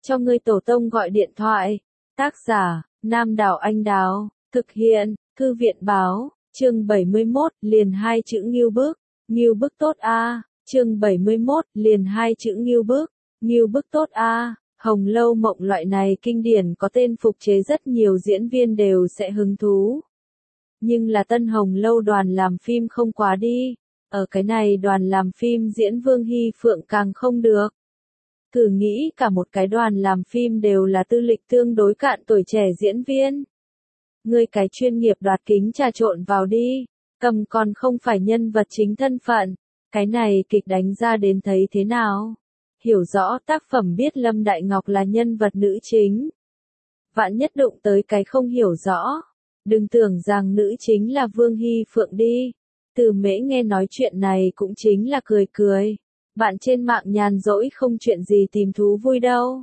cho ngươi tổ tông gọi điện thoại. Tác giả, Nam Đảo Anh Đào, thực hiện, Thư viện Báo, chương 71, liền hai chữ ngưu bức tốt a, chương 71, liền hai chữ ngưu bức tốt a. Hồng Lâu Mộng loại này kinh điển có tên phục chế rất nhiều diễn viên đều sẽ hứng thú. Nhưng là tân Hồng Lâu đoàn làm phim không quá đi, ở cái này đoàn làm phim diễn Vương Hy Phượng càng không được. Thử nghĩ cả một cái đoàn làm phim đều là tư lịch tương đối cạn tuổi trẻ diễn viên. Ngươi cái chuyên nghiệp đoạt kính trà trộn vào đi, cầm còn không phải nhân vật chính thân phận, cái này kịch đánh ra đến thấy thế nào? Hiểu rõ tác phẩm biết Lâm Đại Ngọc là nhân vật nữ chính. Vạn nhất đụng tới cái không hiểu rõ, đừng tưởng rằng nữ chính là Vương Hy Phượng đi. Từ Mễ nghe nói chuyện này cũng chính là cười cười. Bạn trên mạng nhàn rỗi không chuyện gì tìm thú vui đâu.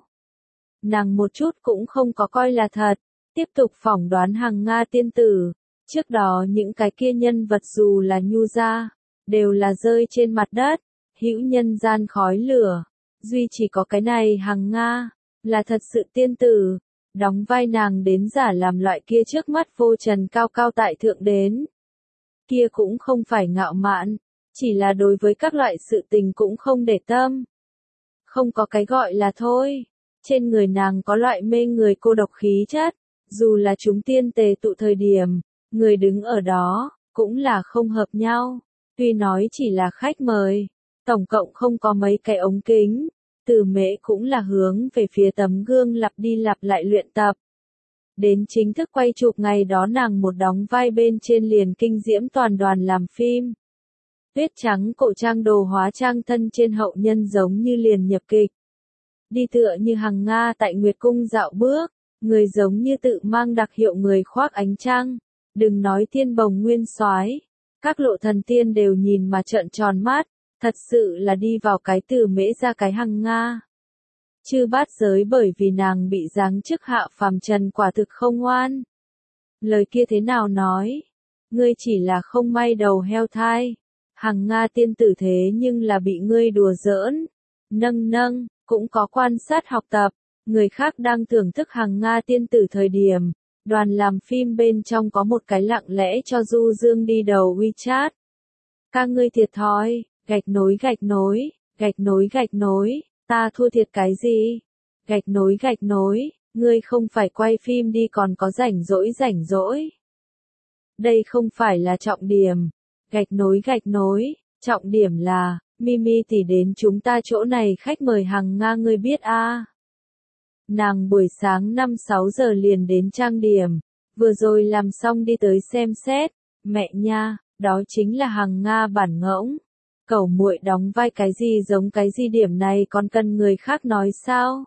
Nàng một chút cũng không có coi là thật, tiếp tục phỏng đoán Hằng Nga tiên tử. Trước đó những cái kia nhân vật dù là nhu gia, đều là rơi trên mặt đất, hữu nhân gian khói lửa. Duy chỉ có cái này Hằng Nga, là thật sự tiên tử, đóng vai nàng đến giả làm loại kia trước mắt vô trần cao cao tại thượng đến. Kia cũng không phải ngạo mạn, chỉ là đối với các loại sự tình cũng không để tâm. Không có cái gọi là thôi, trên người nàng có loại mê người cô độc khí chất, dù là chúng tiên tề tụ thời điểm, người đứng ở đó, cũng là không hợp nhau, tuy nói chỉ là khách mời. Tổng cộng không có mấy cái ống kính, Từ Mễ cũng là hướng về phía tấm gương lặp đi lặp lại luyện tập. Đến chính thức quay chụp ngày đó nàng một đóng vai bên trên liền kinh diễm toàn đoàn làm phim. Tuyết trắng cổ trang đồ hóa trang thân trên hậu nhân giống như liền nhập kịch. Đi tựa như Hằng Nga tại Nguyệt Cung dạo bước, người giống như tự mang đặc hiệu người khoác ánh trăng, đừng nói thiên bồng nguyên soái, các lộ thần tiên đều nhìn mà trợn tròn mắt. Thật sự là đi vào cái Từ Mễ ra cái Hằng Nga. Chư bát giới bởi vì nàng bị giáng chức hạ phàm trần quả thực không ngoan. Lời kia thế nào nói? Ngươi chỉ là không may đầu heo thai. Hằng Nga tiên tử thế nhưng là bị ngươi đùa giỡn. Nâng, cũng có quan sát học tập. Người khác đang thưởng thức Hằng Nga tiên tử thời điểm. Đoàn làm phim bên trong có một cái lặng lẽ cho Du Dương đi đầu WeChat. Các ngươi thiệt thòi. Gạch nối, ta thua thiệt cái gì? Gạch nối, ngươi không phải quay phim đi còn có rảnh rỗi. Đây không phải là trọng điểm. Gạch nối, trọng điểm là, Mimi tỷ đến chúng ta chỗ này khách mời Hằng Nga ngươi biết a? Nàng buổi sáng 5-6 giờ liền đến trang điểm, vừa rồi làm xong đi tới xem xét, mẹ nha, đó chính là Hằng Nga bản ngỗng. Cẩu muội đóng vai cái gì giống cái gì điểm này còn cần người khác nói sao?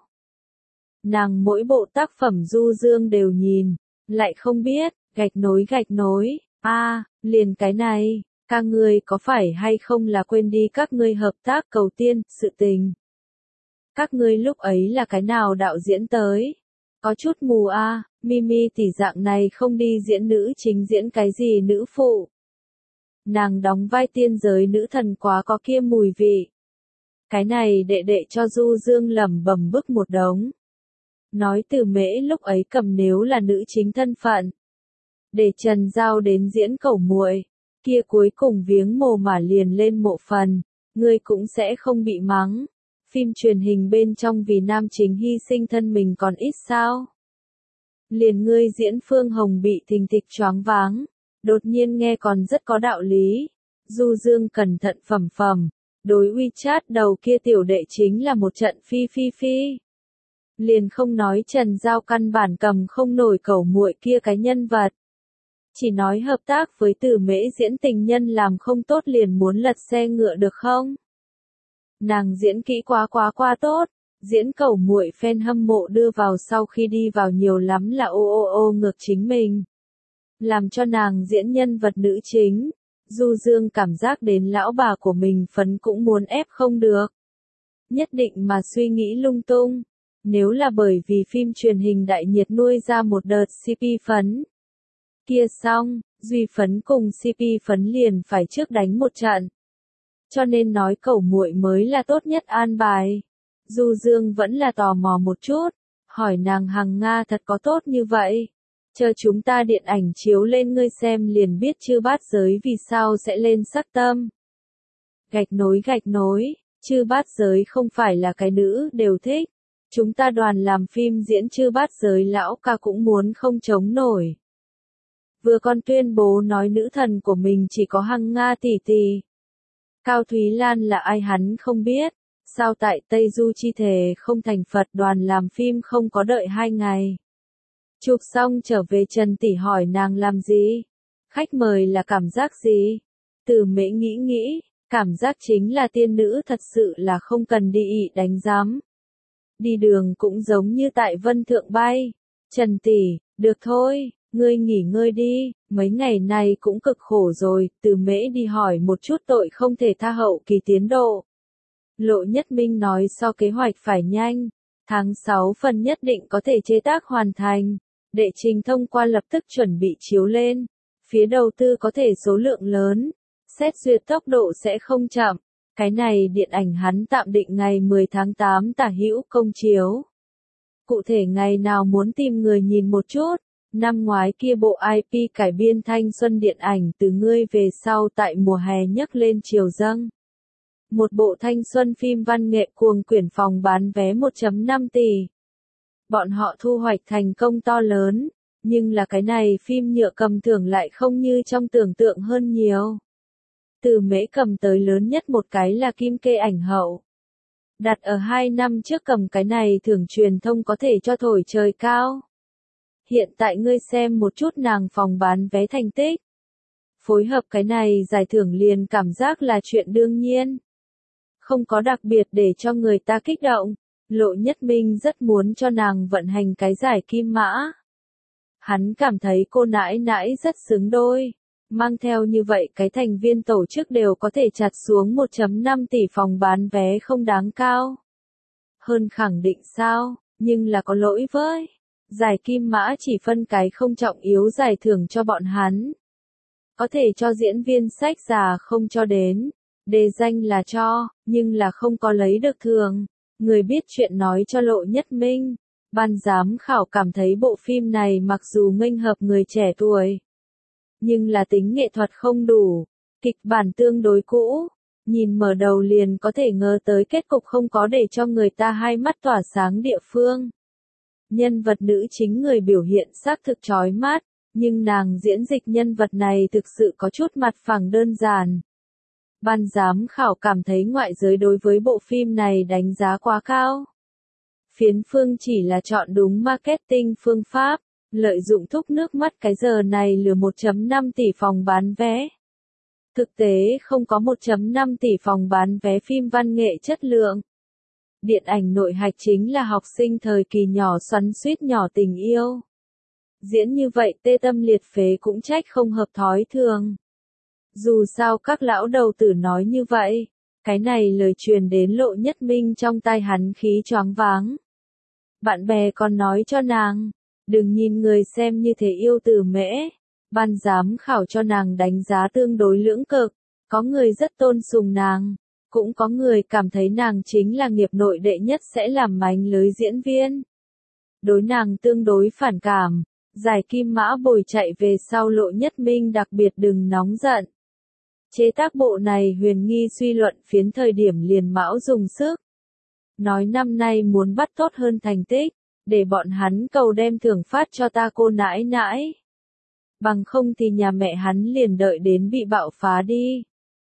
Nàng mỗi bộ tác phẩm Du Dương đều nhìn, lại không biết, gạch nối, liền cái này, các ngươi có phải hay không là quên đi các ngươi hợp tác cầu tiên, sự tình. Các ngươi lúc ấy là cái nào đạo diễn tới? Có chút mù Mimi tỷ dạng này không đi diễn nữ chính diễn cái gì nữ phụ. Nàng đóng vai tiên giới nữ thần quá có kia mùi vị. Cái này đệ cho Du Dương lẩm bẩm bức một đống. Nói Từ Mễ lúc ấy cầm nếu là nữ chính thân phận. Để Trần Giao đến diễn cẩu muội, kia cuối cùng viếng mồ mà liền lên mộ phần, ngươi cũng sẽ không bị mắng. Phim truyền hình bên trong vì nam chính hy sinh thân mình còn ít sao. Liền ngươi diễn Phương Hồng bị thình thịch choáng váng. Đột nhiên nghe còn rất có đạo lý. Du Dương cẩn thận phẩm. Đối WeChat đầu kia tiểu đệ chính là một trận phi. Liền không nói Trần Giao căn bản cầm không nổi cẩu muội kia cái nhân vật. Chỉ nói hợp tác với Từ Mễ diễn tình nhân làm không tốt liền muốn lật xe ngựa được không? Nàng diễn kỹ quá tốt. Diễn cẩu muội fan hâm mộ đưa vào sau khi đi vào nhiều lắm là ô ngược chính mình. Làm cho nàng diễn nhân vật nữ chính, Du Dương cảm giác đến lão bà của mình phấn cũng muốn ép không được. Nhất định mà suy nghĩ lung tung, nếu là bởi vì phim truyền hình đại nhiệt nuôi ra một đợt CP phấn. Kia xong, Duy phấn cùng CP phấn liền phải trước đánh một trận. Cho nên nói cẩu muội mới là tốt nhất an bài. Du Dương vẫn là tò mò một chút, hỏi nàng Hằng Nga thật có tốt như vậy. Chờ chúng ta điện ảnh chiếu lên ngươi xem liền biết Chư Bát Giới vì sao sẽ lên sắc tâm. Gạch nối, Chư Bát Giới không phải là cái nữ đều thích. Chúng ta đoàn làm phim diễn Chư Bát Giới lão ca cũng muốn không chống nổi. Vừa còn tuyên bố nói nữ thần của mình chỉ có Hằng Nga tỷ tỷ. Cao Thúy Lan là ai hắn không biết. Sao tại Tây Du chi thể không thành Phật đoàn làm phim không có đợi 2 ngày. Chụp xong trở về Trần tỷ hỏi nàng làm gì? Khách mời là cảm giác gì? Từ Mễ nghĩ, cảm giác chính là tiên nữ thật sự là không cần đi ị đánh giám. Đi đường cũng giống như tại Vân Thượng bay. Trần tỷ, được thôi, ngươi nghỉ ngơi đi, mấy ngày này cũng cực khổ rồi, Từ Mễ đi hỏi một chút tội không thể tha hậu kỳ tiến độ. Lộ Nhất Minh nói so kế hoạch phải nhanh, tháng 6 phần nhất định có thể chế tác hoàn thành, đệ trình thông qua lập tức chuẩn bị chiếu lên, phía đầu tư có thể số lượng lớn, xét duyệt tốc độ sẽ không chậm, cái này điện ảnh hắn tạm định ngày 10 tháng 8 tả hữu công chiếu. Cụ thể ngày nào muốn tìm người nhìn một chút, năm ngoái kia bộ IP cải biên thanh xuân điện ảnh Từ Ngươi Về Sau tại mùa hè nhấc lên chiều dâng. Một bộ thanh xuân phim văn nghệ cuồng quyển phòng bán vé 1,5 tỷ. Bọn họ thu hoạch thành công to lớn, nhưng là cái này phim nhựa cầm thưởng lại không như trong tưởng tượng hơn nhiều. Từ Mễ cầm tới lớn nhất một cái là Kim Kê ảnh hậu. Đặt ở 2 năm trước cầm cái này thưởng truyền thông có thể cho thổi trời cao. Hiện tại ngươi xem một chút nàng phòng bán vé thành tích. Phối hợp cái này giải thưởng liền cảm giác là chuyện đương nhiên. Không có đặc biệt để cho người ta kích động, Lộ Nhất Minh rất muốn cho nàng vận hành cái giải kim mã. Hắn cảm thấy cô nãi nãi rất xứng đôi, mang theo như vậy cái thành viên tổ chức đều có thể chặt xuống 1,5 tỷ phòng bán vé không đáng cao. Hơn khẳng định sao, nhưng là có lỗi với. Giải kim mã chỉ phân cái không trọng yếu giải thưởng cho bọn hắn. Có thể cho diễn viên sách già không cho đến. Đề danh là cho, nhưng là không có lấy được thường. Người biết chuyện nói cho Lộ Nhất Minh. Ban giám khảo cảm thấy bộ phim này mặc dù nghênh hợp người trẻ tuổi, nhưng là tính nghệ thuật không đủ, kịch bản tương đối cũ. Nhìn mở đầu liền có thể ngờ tới kết cục không có để cho người ta hai mắt tỏa sáng địa phương. Nhân vật nữ chính người biểu hiện xác thực chói mắt, nhưng nàng diễn dịch nhân vật này thực sự có chút mặt phẳng đơn giản. Ban giám khảo cảm thấy ngoại giới đối với bộ phim này đánh giá quá cao. Phiến phương chỉ là chọn đúng marketing phương pháp, lợi dụng thúc nước mắt cái giờ này lừa 1,5 tỷ phòng bán vé. Thực tế không có 1,5 tỷ phòng bán vé phim văn nghệ chất lượng. Điện ảnh nội hạch chính là học sinh thời kỳ nhỏ xoắn xuýt nhỏ tình yêu. Diễn như vậy tê tâm liệt phế cũng trách không hợp thói thường. Dù sao các lão đầu tử nói như vậy, cái này lời truyền đến Lộ Nhất Minh trong tai hắn khí choáng váng. Bạn bè còn nói cho nàng, đừng nhìn người xem như thế yêu Từ Mễ. Ban giám khảo cho nàng đánh giá tương đối lưỡng cực, có người rất tôn sùng nàng, cũng có người cảm thấy nàng chính là nghiệp nội đệ nhất sẽ làm mánh lưới diễn viên. Đối nàng tương đối phản cảm, giải kim mã bồi chạy về sau Lộ Nhất Minh đặc biệt đừng nóng giận. Chế tác bộ này huyền nghi suy luận phiến thời điểm liền mão dùng sức. Nói năm nay muốn bắt tốt hơn thành tích, để bọn hắn cầu đem thưởng phát cho ta cô nãi nãi. Bằng không thì nhà mẹ hắn liền đợi đến bị bạo phá đi.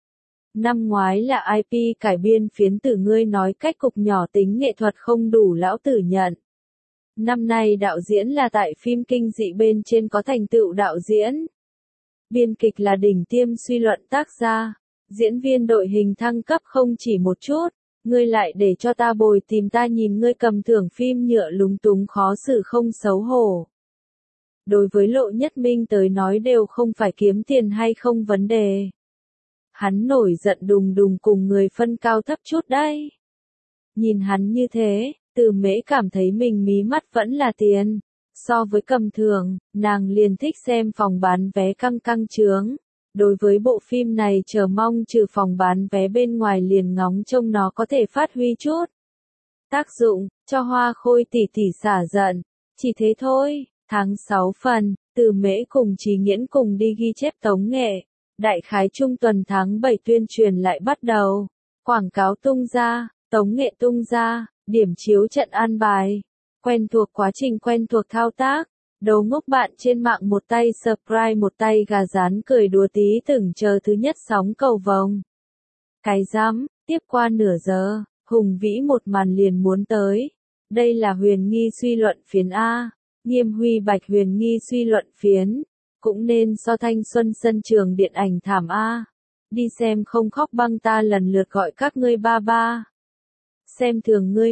Năm ngoái là IP cải biên phiến Từ Ngươi nói cách cục nhỏ tính nghệ thuật không đủ lão tử nhận. Năm nay đạo diễn là tại phim kinh dị bên trên có thành tựu đạo diễn. Biên kịch là đỉnh tiêm suy luận tác gia. Diễn viên đội hình thăng cấp không chỉ một chút. Ngươi lại để cho ta bồi tìm ta nhìn ngươi cầm thưởng phim nhựa lúng túng khó xử không xấu hổ. Đối với Lộ Nhất Minh tới nói đều không phải kiếm tiền hay không vấn đề. Hắn nổi giận đùng đùng cùng người phân cao thấp chút đấy. Nhìn hắn như thế, Từ Mễ cảm thấy mình mí mắt vẫn là tiền. So với cầm thưởng, nàng liền thích xem phòng bán vé căng căng trướng. Đối với bộ phim này chờ mong trừ phòng bán vé bên ngoài liền ngóng trông nó có thể phát huy chút. Tác dụng, cho Hoa Khôi tỷ tỷ xả giận. Chỉ thế thôi, tháng 6 phần, Từ Mễ cùng Chí Nghiễn cùng đi ghi chép tống nghệ. Đại khái trung tuần tháng 7 tuyên truyền lại bắt đầu. Quảng cáo tung ra, tống nghệ tung ra, điểm chiếu trận an bài. Quen thuộc quá trình, quen thuộc thao tác. Đầu ngốc bạn trên mạng một tay subscribe một tay gà rán cười đùa tí tưởng chờ thứ nhất sóng cầu vồng. Cái rắm, tiếp qua nửa giờ, hùng vĩ một màn liền muốn tới. Đây là huyền nghi suy luận phiến A, Nghiêm Huy Bạch huyền nghi suy luận phiến. Cũng nên so thanh xuân sân trường điện ảnh thảm A. Đi xem không khóc băng ta lần lượt gọi các ngươi ba ba. Xem thường ngươi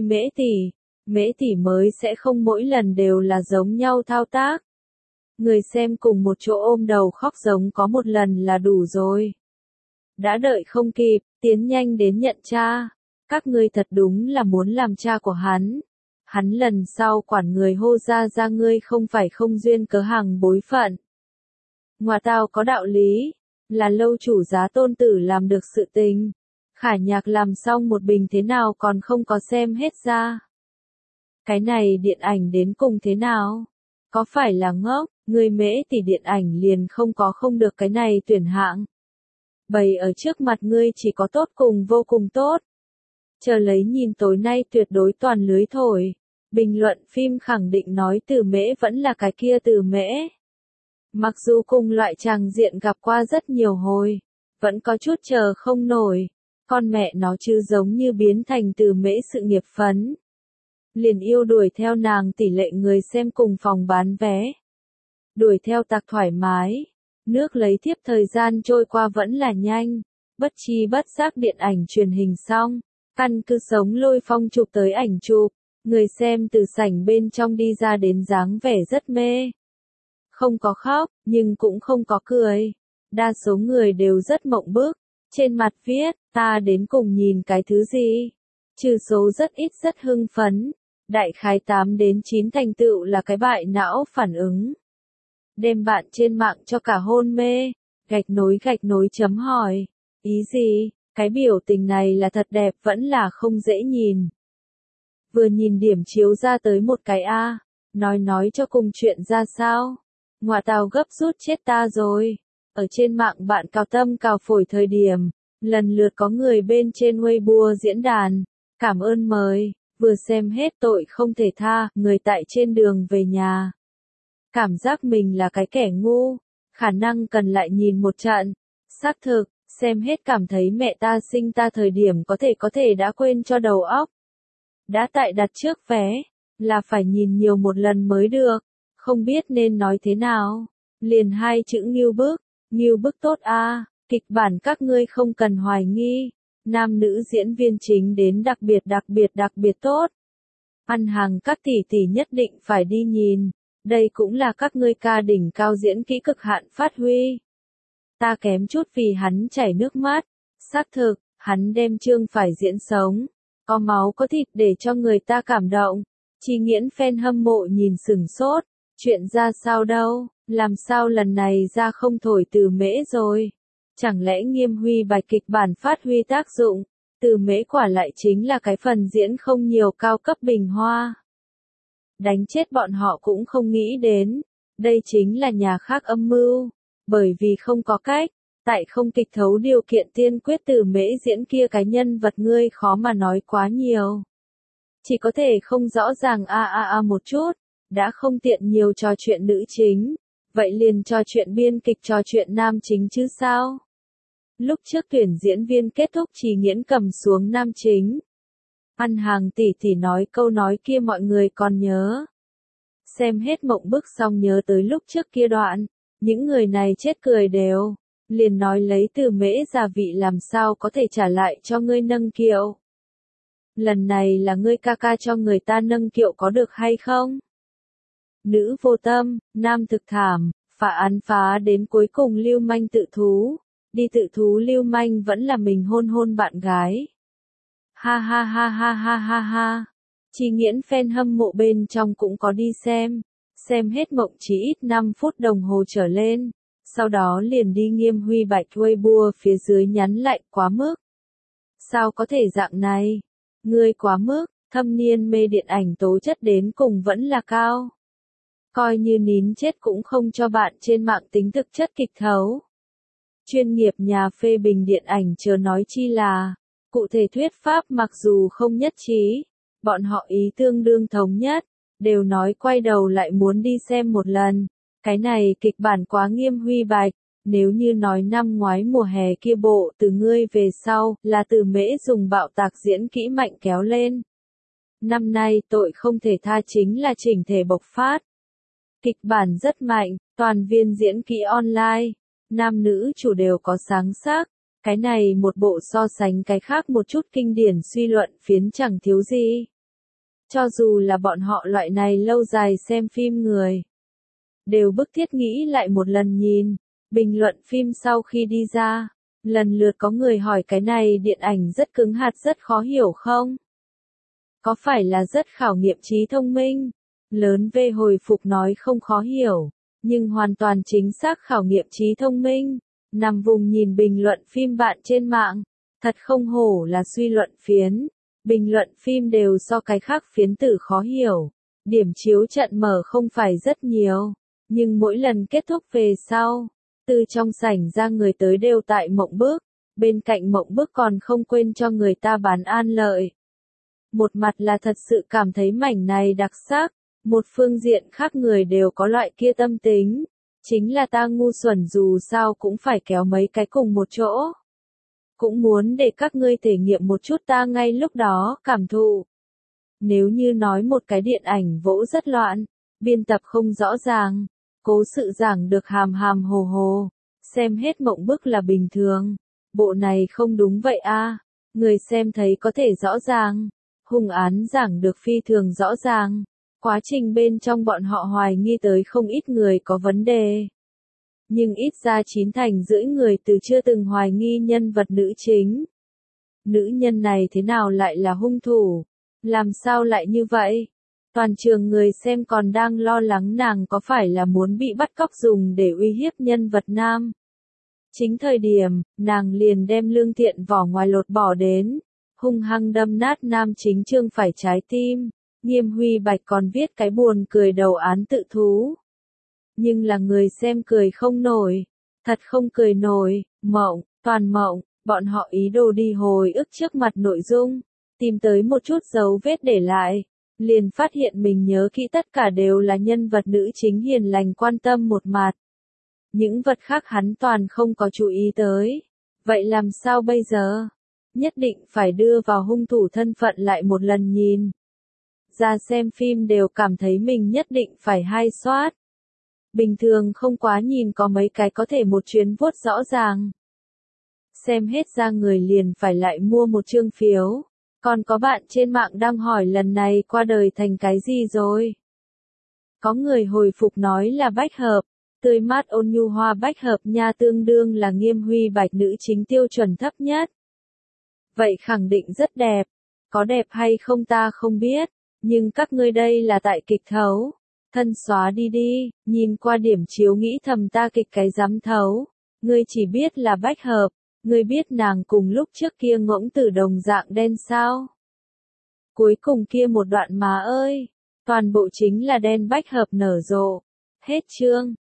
Mễ tỷ mới sẽ không mỗi lần đều là giống nhau thao tác. Người xem cùng một chỗ ôm đầu khóc giống có một lần là đủ rồi. Đã đợi không kịp, tiến nhanh đến nhận cha. Các ngươi thật đúng là muốn làm cha của hắn. Hắn lần sau quản người hô ra ngươi không phải không duyên cớ hàng bối phận. Ngoà tao có đạo lý, là lâu chủ giá tôn tử làm được sự tình. Khả Nhạc làm xong một bình thế nào còn không có xem hết ra. Cái này điện ảnh đến cùng thế nào? Có phải là ngốc, người Mễ tỷ điện ảnh liền không được cái này tuyển hạng. Bày ở trước mặt ngươi chỉ có tốt cùng vô cùng tốt. Chờ lấy nhìn tối nay tuyệt đối toàn lưới thổi. Bình luận phim khẳng định nói Từ Mễ vẫn là cái kia Từ Mễ. Mặc dù cùng loại tràng diện gặp qua rất nhiều hồi, vẫn có chút chờ không nổi. Con mẹ nó chứ giống như biến thành Từ Mễ sự nghiệp phấn. Liền yêu đuổi theo nàng tỷ lệ người xem cùng phòng bán vé. Đuổi theo tạc thoải mái. Nước lấy tiếp thời gian trôi qua vẫn là nhanh. Bất chi bất giác điện ảnh truyền hình xong. Căn cứ sống Lôi Phong chụp tới ảnh chụp. Người xem từ sảnh bên trong đi ra đến dáng vẻ rất mê. Không có khóc, nhưng cũng không có cười. Đa số người đều rất mộng bức. Trên mặt viết, ta đến cùng nhìn cái thứ gì? Trừ số rất ít rất hưng phấn. Đại khái 8 đến 9 thành tựu là cái bại não phản ứng. Đem bạn trên mạng cho cả hôn mê. Gạch nối chấm hỏi. Ý gì? Cái biểu tình này là thật đẹp vẫn là không dễ nhìn. Vừa nhìn điểm chiếu ra tới một cái A. Nói cho cùng chuyện ra sao? Ngoà tao gấp rút chết ta rồi. Ở trên mạng bạn cào tâm cào phổi thời điểm. Lần lượt có người bên trên Weibo diễn đàn. Cảm ơn mời. Vừa xem hết tội không thể tha, người tại trên đường về nhà. Cảm giác mình là cái kẻ ngu, khả năng cần lại nhìn một trận. Xác thực, xem hết cảm thấy mẹ ta sinh ta thời điểm có thể đã quên cho đầu óc. Đã tại đặt trước vé, là phải nhìn nhiều một lần mới được, không biết nên nói thế nào. Liền hai chữ ngưu bức tốt a, kịch bản các ngươi không cần hoài nghi. Nam nữ diễn viên chính đến đặc biệt tốt. Ăn hàng các tỷ tỷ nhất định phải đi nhìn. Đây cũng là các ngươi ca đỉnh cao diễn kỹ cực hạn phát huy. Ta kém chút vì hắn chảy nước mắt. Xác thực, hắn đem chương phải diễn sống. Có máu có thịt để cho người ta cảm động. Chí Nghiễn fan hâm mộ nhìn sửng sốt. Chuyện ra sao đâu, làm sao lần này ra không thổi Từ Mễ rồi. Chẳng lẽ Nghiêm Huy Bạch kịch bản phát huy tác dụng, Từ Mễ quả lại chính là cái phần diễn không nhiều cao cấp bình hoa. Đánh chết bọn họ cũng không nghĩ đến, đây chính là nhà khác âm mưu, bởi vì không có cách, tại không kịch thấu điều kiện tiên quyết Từ Mễ diễn kia cái nhân vật ngươi khó mà nói quá nhiều. Chỉ có thể không rõ ràng một chút, đã không tiện nhiều trò chuyện nữ chính, vậy liền trò chuyện biên kịch trò chuyện nam chính chứ sao? Lúc trước tuyển diễn viên kết thúc Chí Nghiễn cầm xuống nam chính. Ăn hàng tỷ tỷ nói câu nói kia mọi người còn nhớ. Xem hết mộng bức xong nhớ tới lúc trước kia đoạn, những người này chết cười đều, liền nói lấy Từ Mễ gia vị làm sao có thể trả lại cho ngươi nâng kiệu. Lần này là ngươi ca ca cho người ta nâng kiệu có được hay không? Nữ vô tâm, nam thực thảm, phá án phá đến cuối cùng lưu manh tự thú. Đi tự thú lưu manh vẫn là mình hôn bạn gái. Ha ha ha ha ha ha ha. Chí Nghiễn fan hâm mộ bên trong cũng có đi xem hết mộng chỉ ít 5 phút đồng hồ trở lên. Sau đó liền đi Nghiêm Huy Bạch Weibo phía dưới nhắn lại quá mức. Sao có thể dạng này? Ngươi quá mức, thâm niên mê điện ảnh tố chất đến cùng vẫn là cao. Coi như nín chết cũng không cho bạn trên mạng tính thực chất kịch thấu. Chuyên nghiệp nhà phê bình điện ảnh chớ nói chi là, cụ thể thuyết pháp mặc dù không nhất trí, bọn họ ý tương đương thống nhất, đều nói quay đầu lại muốn đi xem một lần. Cái này kịch bản quá Nghiêm Huy Bạch, nếu như nói năm ngoái mùa hè kia bộ Từ ngươi về sau là Từ Mễ dùng bạo tạc diễn kỹ mạnh kéo lên. Năm nay tội không thể tha chính là chỉnh thể bộc phát. Kịch bản rất mạnh, toàn viên diễn kỹ online, nam nữ chủ đều có sáng sắc. Cái này một bộ so sánh cái khác một chút kinh điển suy luận phiến chẳng thiếu gì. Cho dù là bọn họ loại này lâu dài xem phim người, đều bức thiết nghĩ lại một lần nhìn. Bình luận phim sau khi đi ra, lần lượt có người hỏi cái này điện ảnh rất cứng hạt rất khó hiểu không? Có phải là rất khảo nghiệm trí thông minh? Lớn V hồi phục nói không khó hiểu, nhưng hoàn toàn chính xác khảo nghiệm trí thông minh. Nằm vùng nhìn bình luận phim bạn trên mạng, thật không hổ là suy luận phiến. Bình luận phim đều so cái khác phiến tử khó hiểu. Điểm chiếu trận mở không phải rất nhiều, nhưng mỗi lần kết thúc về sau, từ trong sảnh ra người tới đều tại Mộng Bức, bên cạnh Mộng Bức còn không quên cho người ta bán An Lợi. Một mặt là thật sự cảm thấy mảnh này đặc sắc, một phương diện khác người đều có loại kia tâm tính, chính là ta ngu xuẩn dù sao cũng phải kéo mấy cái cùng một chỗ. Cũng muốn để các ngươi thể nghiệm một chút ta ngay lúc đó cảm thụ. Nếu như nói một cái điện ảnh vỗ rất loạn, biên tập không rõ ràng, cố sự giảng được hàm hàm hồ hồ, xem hết Mộng Bức là bình thường. Bộ này không đúng vậy a, người xem thấy có thể rõ ràng, hung án giảng được phi thường rõ ràng, quá trình bên trong bọn họ hoài nghi tới không ít người có vấn đề. Nhưng ít ra 9/10 người từ chưa từng hoài nghi nhân vật nữ chính. Nữ nhân này thế nào lại là hung thủ? Làm sao lại như vậy? Toàn trường người xem còn đang lo lắng nàng có phải là muốn bị bắt cóc dùng để uy hiếp nhân vật nam. Chính thời điểm, nàng liền đem lương thiện vỏ ngoài lột bỏ đến, hung hăng đâm nát nam chính Trương phải trái tim. Nghiêm Huy Bạch còn viết cái buồn cười đầu án tự thú. Nhưng là người xem cười không nổi, thật không cười nổi, toàn mộng, bọn họ ý đồ đi hồi ức trước mặt nội dung, tìm tới một chút dấu vết để lại, liền phát hiện mình nhớ kỹ tất cả đều là nhân vật nữ chính hiền lành quan tâm một mặt. Những vật khác hắn toàn không có chú ý tới. Vậy làm sao bây giờ? Nhất định phải đưa vào hung thủ thân phận lại một lần nhìn. Ra xem phim đều cảm thấy mình nhất định phải hai soát. Bình thường không quá nhìn có mấy cái có thể một chuyến vuốt rõ ràng. Xem hết ra người liền phải lại mua một chương phiếu. Còn có bạn trên mạng đang hỏi lần này qua đời thành cái gì rồi? Có người hồi phục nói là bách hợp, tươi mát ôn nhu hoa bách hợp nha, tương đương là Nghiêm Huy Bạch nữ chính tiêu chuẩn thấp nhất. Vậy khẳng định rất đẹp. Có đẹp hay không ta không biết, nhưng các ngươi đây là tại kịch thấu. Thân xóa đi đi, nhìn qua điểm chiếu nghĩ thầm ta kịch cái dám thấu. Ngươi chỉ biết là bách hợp, ngươi biết nàng cùng lúc trước kia ngỗng tử đồng dạng đen sao? Cuối cùng kia một đoạn má ơi, toàn bộ chính là đen bách hợp nở rộ. Hết chương.